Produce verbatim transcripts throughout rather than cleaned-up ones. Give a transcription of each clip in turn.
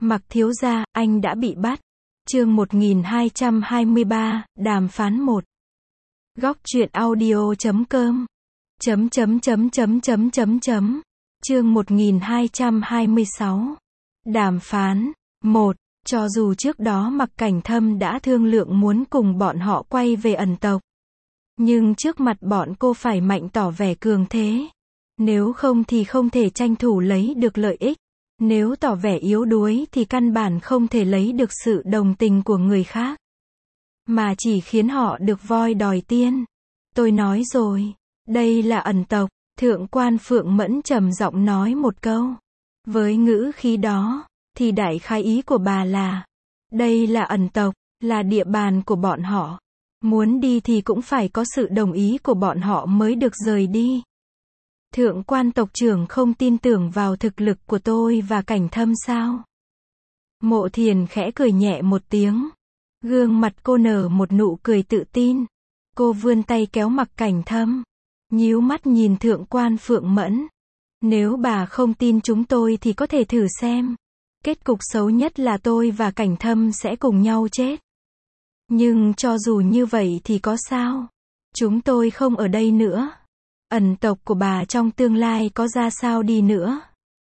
Mặc thiếu gia, anh đã bị bắt. Chương một nghìn hai trăm hai mươi ba, đàm phán một. Góc truyện audio chấm com. Chấm chấm chấm chấm chấm chấm chấm. Chương một nghìn hai trăm hai mươi sáu. Đàm phán một. Cho dù trước đó Mặc Cảnh Thâm đã thương lượng muốn cùng bọn họ quay về ẩn tộc, nhưng trước mặt bọn cô phải mạnh tỏ vẻ cường thế. Nếu không thì không thể tranh thủ lấy được lợi ích. Nếu tỏ vẻ yếu đuối thì căn bản không thể lấy được sự đồng tình của người khác, mà chỉ khiến họ được voi đòi tiên. Tôi nói rồi, đây là ẩn tộc. Thượng quan Phượng Mẫn trầm giọng nói một câu. Với ngữ khí đó, thì đại khái ý của bà là, đây là ẩn tộc, là địa bàn của bọn họ. Muốn đi thì cũng phải có sự đồng ý của bọn họ mới được rời đi. Thượng quan tộc trưởng không tin tưởng vào thực lực của tôi và Cảnh Thâm sao? Mộ Thiền khẽ cười nhẹ một tiếng. Gương mặt cô nở một nụ cười tự tin. Cô vươn tay kéo Mặc Cảnh Thâm, nhíu mắt nhìn Thượng quan Phượng Mẫn. Nếu bà không tin chúng tôi thì có thể thử xem. Kết cục xấu nhất là tôi và Cảnh Thâm sẽ cùng nhau chết. Nhưng cho dù như vậy thì có sao? Chúng tôi không ở đây nữa. Ẩn tộc của bà trong tương lai có ra sao đi nữa,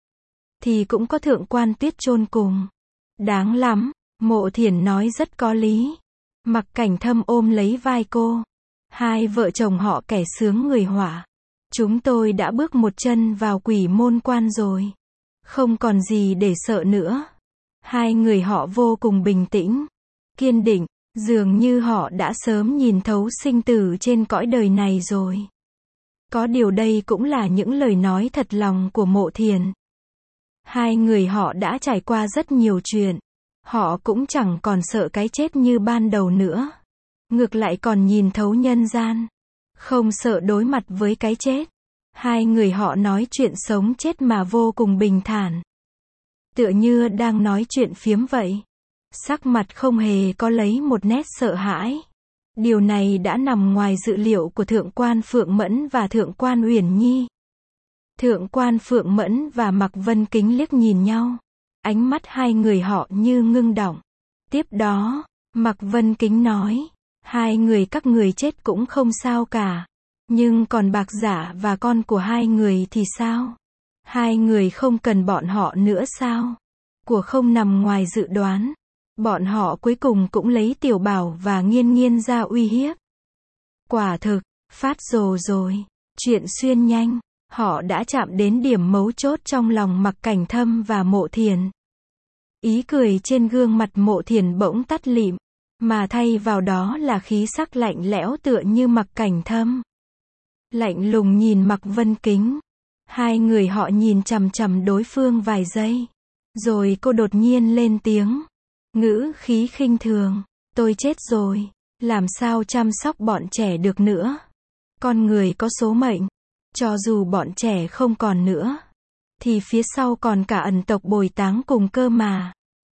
thì cũng có Thượng quan Tuyết chôn cùng. Đáng lắm, Mộ Thiển nói rất có lý. Mặc Cảnh Thâm ôm lấy vai cô. Hai vợ chồng họ kẻ sướng người họa. Chúng tôi đã bước một chân vào quỷ môn quan rồi. Không còn gì để sợ nữa. Hai người họ vô cùng bình tĩnh, kiên định, dường như họ đã sớm nhìn thấu sinh tử trên cõi đời này rồi. Có điều đây cũng là những lời nói thật lòng của Mộ Thiền. Hai người họ đã trải qua rất nhiều chuyện. Họ cũng chẳng còn sợ cái chết như ban đầu nữa. Ngược lại còn nhìn thấu nhân gian. Không sợ đối mặt với cái chết. Hai người họ nói chuyện sống chết mà vô cùng bình thản. Tựa như đang nói chuyện phiếm vậy. Sắc mặt không hề có lấy một nét sợ hãi. Điều này đã nằm ngoài dự liệu của Thượng quan Phượng Mẫn và Thượng quan Uyển Nhi. Thượng quan Phượng Mẫn và Mạc Vân Kính liếc nhìn nhau. Ánh mắt hai người họ như ngưng đọng. Tiếp đó, Mạc Vân Kính nói, hai người các người chết cũng không sao cả. Nhưng còn Bạc Giả và con của hai người thì sao? Hai người không cần bọn họ nữa sao? Của không nằm ngoài dự đoán. Bọn họ cuối cùng cũng lấy Tiểu Bảo và Nghiên Nghiên ra uy hiếp. Quả thực, phát rồ rồi. Chuyện xuyên nhanh. Họ đã chạm đến điểm mấu chốt trong lòng Mặc Cảnh Thâm và Mộ Thiền. Ý cười trên gương mặt Mộ Thiền bỗng tắt lịm, mà thay vào đó là khí sắc lạnh lẽo tựa như Mặc Cảnh Thâm. Lạnh lùng nhìn Mạc Vân Kính. Hai người họ nhìn chằm chằm đối phương vài giây. Rồi cô đột nhiên lên tiếng. Ngữ khí khinh thường. Tôi chết rồi. Làm sao chăm sóc bọn trẻ được nữa? Con người có số mệnh. Cho dù bọn trẻ không còn nữa, thì phía sau còn cả ẩn tộc bồi táng cùng cơ mà.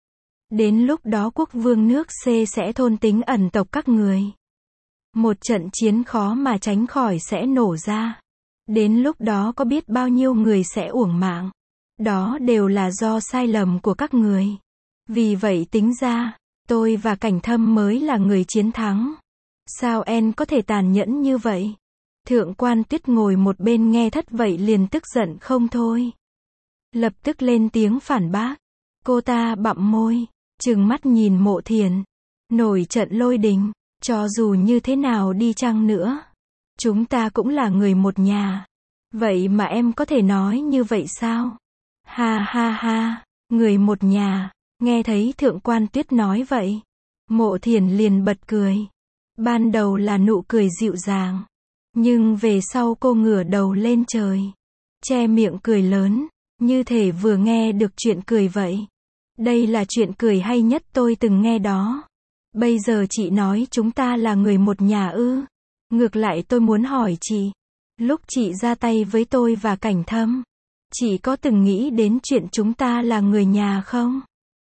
Đến lúc đó quốc vương nước C sẽ thôn tính ẩn tộc các người. Một trận chiến khó mà tránh khỏi sẽ nổ ra. Đến lúc đó có biết bao nhiêu người sẽ uổng mạng. Đó đều là do sai lầm của các người. Vì vậy tính ra, tôi và Cảnh Thâm mới là người chiến thắng. Sao em có thể tàn nhẫn như vậy? Thượng quan Tuyết ngồi một bên nghe thất vậy liền tức giận không thôi. Lập tức lên tiếng phản bác. Cô ta bặm môi, trừng mắt nhìn Mộ Thiền. Nổi trận lôi đình. Cho dù như thế nào đi chăng nữa, chúng ta cũng là người một nhà. Vậy mà em có thể nói như vậy sao? Ha ha ha, người một nhà. Nghe thấy Thượng quan Tuyết nói vậy, Mộ Thiền liền bật cười. Ban đầu là nụ cười dịu dàng, nhưng về sau cô ngửa đầu lên trời, che miệng cười lớn, như thể vừa nghe được chuyện cười vậy. Đây là chuyện cười hay nhất tôi từng nghe đó. Bây giờ chị nói chúng ta là người một nhà ư? Ngược lại tôi muốn hỏi chị, lúc chị ra tay với tôi và Cảnh Thâm, chị có từng nghĩ đến chuyện chúng ta là người nhà không?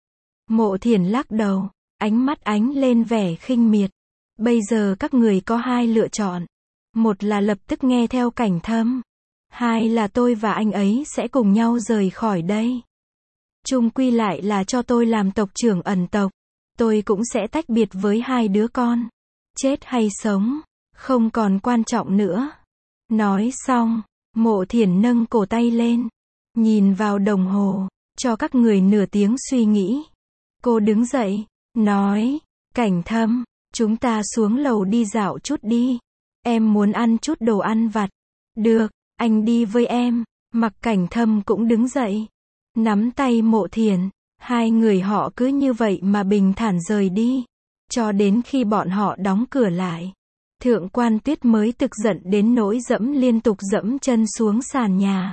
Mộ Thiền lắc đầu, ánh mắt ánh lên vẻ khinh miệt. Bây giờ các người có hai lựa chọn. Một là lập tức nghe theo Cảnh Thâm. Hai là tôi và anh ấy sẽ cùng nhau rời khỏi đây. chung quy lại là cho tôi làm tộc trưởng ẩn tộc. Tôi cũng sẽ tách biệt với hai đứa con. Chết hay sống, không còn quan trọng nữa. Nói xong, Mộ Thiển nâng cổ tay lên, nhìn vào đồng hồ, cho các người nửa tiếng suy nghĩ. Cô đứng dậy, nói, Cảnh Thâm, chúng ta xuống lầu đi dạo chút đi. Em muốn ăn chút đồ ăn vặt. Được, anh đi với em. Mặc Cảnh Thâm cũng đứng dậy, nắm tay Mộ Thiển. Hai người họ cứ như vậy mà bình thản rời đi, cho đến khi bọn họ đóng cửa lại. Thượng Quan Tuyết mới tức giận đến nỗi dẫm liên tục dẫm chân xuống sàn nhà.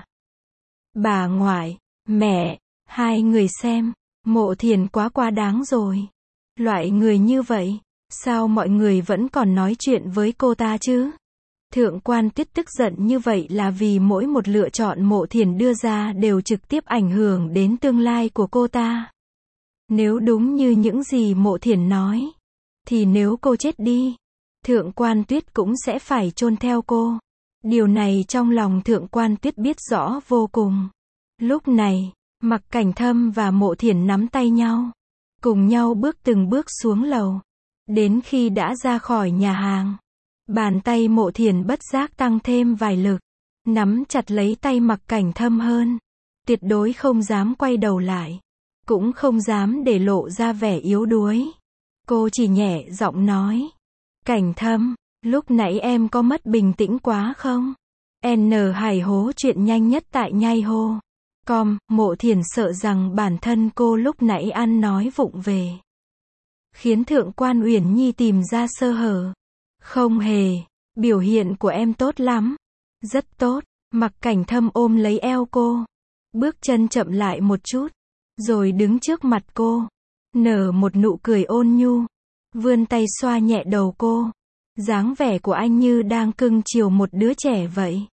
Bà ngoại, mẹ, hai người xem, Mộ Thiển quá quá đáng rồi. Loại người như vậy, sao mọi người vẫn còn nói chuyện với cô ta chứ? Thượng Quan Tuyết tức giận như vậy là vì mỗi một lựa chọn Mộ Thiển đưa ra đều trực tiếp ảnh hưởng đến tương lai của cô ta. Nếu đúng như những gì Mộ Thiển nói, thì nếu cô chết đi, Thượng Quan Tuyết cũng sẽ phải chôn theo cô. Điều này trong lòng Thượng Quan Tuyết biết rõ vô cùng. Lúc này, Mặc Cảnh Thâm và Mộ Thiển nắm tay nhau, cùng nhau bước từng bước xuống lầu. Đến khi đã ra khỏi nhà hàng, bàn tay Mộ Thiển bất giác tăng thêm vài lực, nắm chặt lấy tay Mặc Cảnh Thâm hơn. Tuyệt đối không dám quay đầu lại, cũng không dám để lộ ra vẻ yếu đuối. Cô chỉ nhẹ giọng nói, Cảnh Thâm, lúc nãy em có mất bình tĩnh quá không? N Hải hố chuyện nhanh nhất tại nhai hô. Com, Mộ Thiển sợ rằng bản thân cô lúc nãy ăn nói vụng về, khiến Thượng Quan Uyển Nhi tìm ra sơ hở. Không hề, biểu hiện của em tốt lắm. Rất tốt. Mặc Cảnh Thâm ôm lấy eo cô, bước chân chậm lại một chút, rồi đứng trước mặt cô, nở một nụ cười ôn nhu, vươn tay xoa nhẹ đầu cô. Dáng vẻ của anh như đang cưng chiều một đứa trẻ vậy.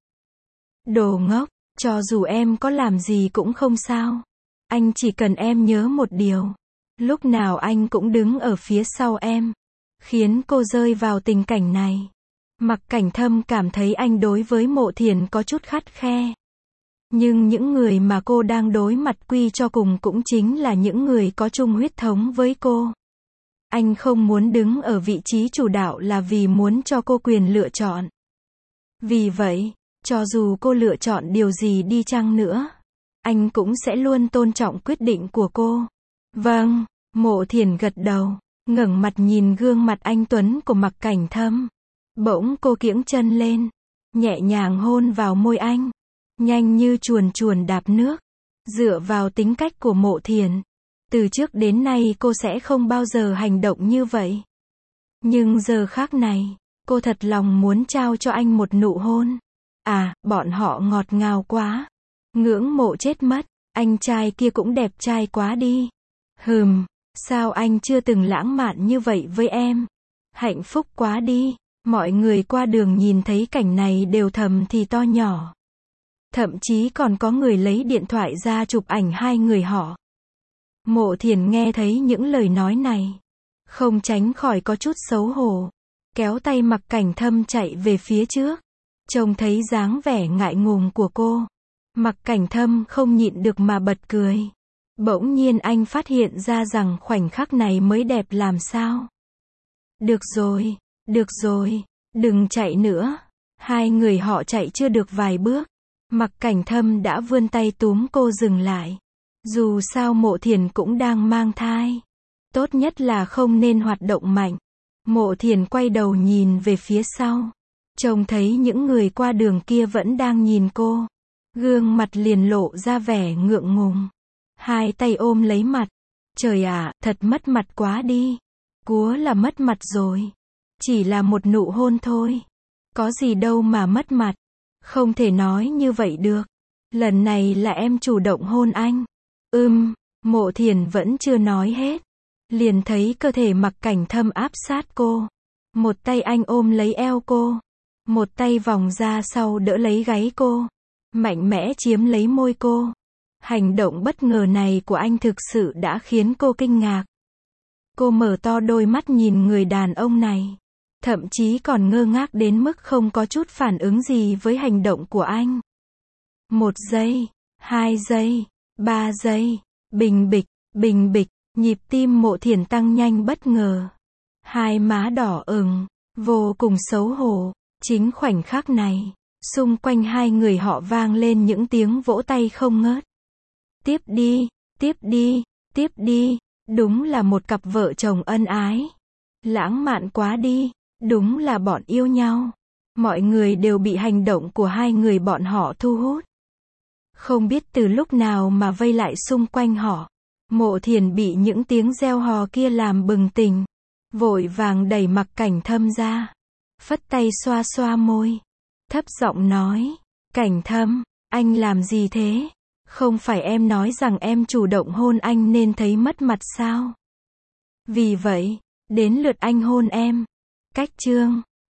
Đồ ngốc, cho dù em có làm gì cũng không sao. Anh chỉ cần em nhớ một điều, lúc nào anh cũng đứng ở phía sau em. Khiến cô rơi vào tình cảnh này. Mặc Cảnh Thâm cảm thấy anh đối với Mộ Thiển có chút khắt khe. Nhưng những người mà cô đang đối mặt quy cho cùng cũng chính là những người có chung huyết thống với cô. Anh không muốn đứng ở vị trí chủ đạo là vì muốn cho cô quyền lựa chọn. Vì vậy, cho dù cô lựa chọn điều gì đi chăng nữa, anh cũng sẽ luôn tôn trọng quyết định của cô. Vâng, Mộ Thiển gật đầu, ngẩng mặt nhìn gương mặt anh tuấn của Mặc Cảnh Thâm. Bỗng cô kiễng chân lên, nhẹ nhàng hôn vào môi anh, nhanh như chuồn chuồn đạp nước. Dựa vào tính cách của Mộ Thiển, từ trước đến nay cô sẽ không bao giờ hành động như vậy. Nhưng giờ khác này, cô thật lòng muốn trao cho anh một nụ hôn. À, bọn họ ngọt ngào quá. Ngưỡng mộ chết mất, anh trai kia cũng đẹp trai quá đi. Hừm, sao anh chưa từng lãng mạn như vậy với em? Hạnh phúc quá đi. Mọi người qua đường nhìn thấy cảnh này đều thầm thì to nhỏ. Thậm chí còn có người lấy điện thoại ra chụp ảnh hai người họ. Mộ Thiển nghe thấy những lời nói này, không tránh khỏi có chút xấu hổ, kéo tay Mặc Cảnh Thâm chạy về phía trước. Trông thấy dáng vẻ ngại ngùng của cô, Mặc Cảnh Thâm không nhịn được mà bật cười. Bỗng nhiên anh phát hiện ra rằng khoảnh khắc này mới đẹp làm sao. Được rồi, được rồi, đừng chạy nữa. Hai người họ chạy chưa được vài bước, Mặc Cảnh Thâm đã vươn tay túm cô dừng lại. Dù sao Mộ Thiển cũng đang mang thai, tốt nhất là không nên hoạt động mạnh. Mộ Thiển quay đầu nhìn về phía sau, trông thấy những người qua đường kia vẫn đang nhìn cô. Gương mặt liền lộ ra vẻ ngượng ngùng. Hai tay ôm lấy mặt. Trời ạ, thật mất mặt quá đi. Cúa là mất mặt rồi. Chỉ là một nụ hôn thôi. Có gì đâu mà mất mặt. Không thể nói như vậy được. Lần này là em chủ động hôn anh. Ừm, Mộ Thiển vẫn chưa nói hết. Liền thấy cơ thể Mặc Cảnh Thâm áp sát cô. Một tay anh ôm lấy eo cô. Một tay vòng ra sau đỡ lấy gáy cô. Mạnh mẽ chiếm lấy môi cô. Hành động bất ngờ này của anh thực sự đã khiến cô kinh ngạc. Cô mở to đôi mắt nhìn người đàn ông này. Thậm chí còn ngơ ngác đến mức không có chút phản ứng gì với hành động của anh. Một giây, hai giây, ba giây, Bình bịch, bình bịch, nhịp tim Mộ Thiển tăng nhanh bất ngờ. Hai má đỏ ửng, vô cùng xấu hổ. Chính khoảnh khắc này, xung quanh hai người họ vang lên những tiếng vỗ tay không ngớt. Tiếp đi, tiếp đi, tiếp đi, đúng là một cặp vợ chồng ân ái. Lãng mạn quá đi, đúng là bọn yêu nhau. Mọi người đều bị hành động của hai người bọn họ thu hút. Không biết từ lúc nào mà vây lại xung quanh họ. Mộ Thiển bị những tiếng reo hò kia làm bừng tỉnh. Vội vàng đẩy Mặc Cảnh Thâm ra. Phất tay xoa xoa môi. Thấp giọng nói. Cảnh Thâm, anh làm gì thế? Không phải em nói rằng em chủ động hôn anh nên thấy mất mặt sao? Vì vậy, đến lượt anh hôn em. Cách chương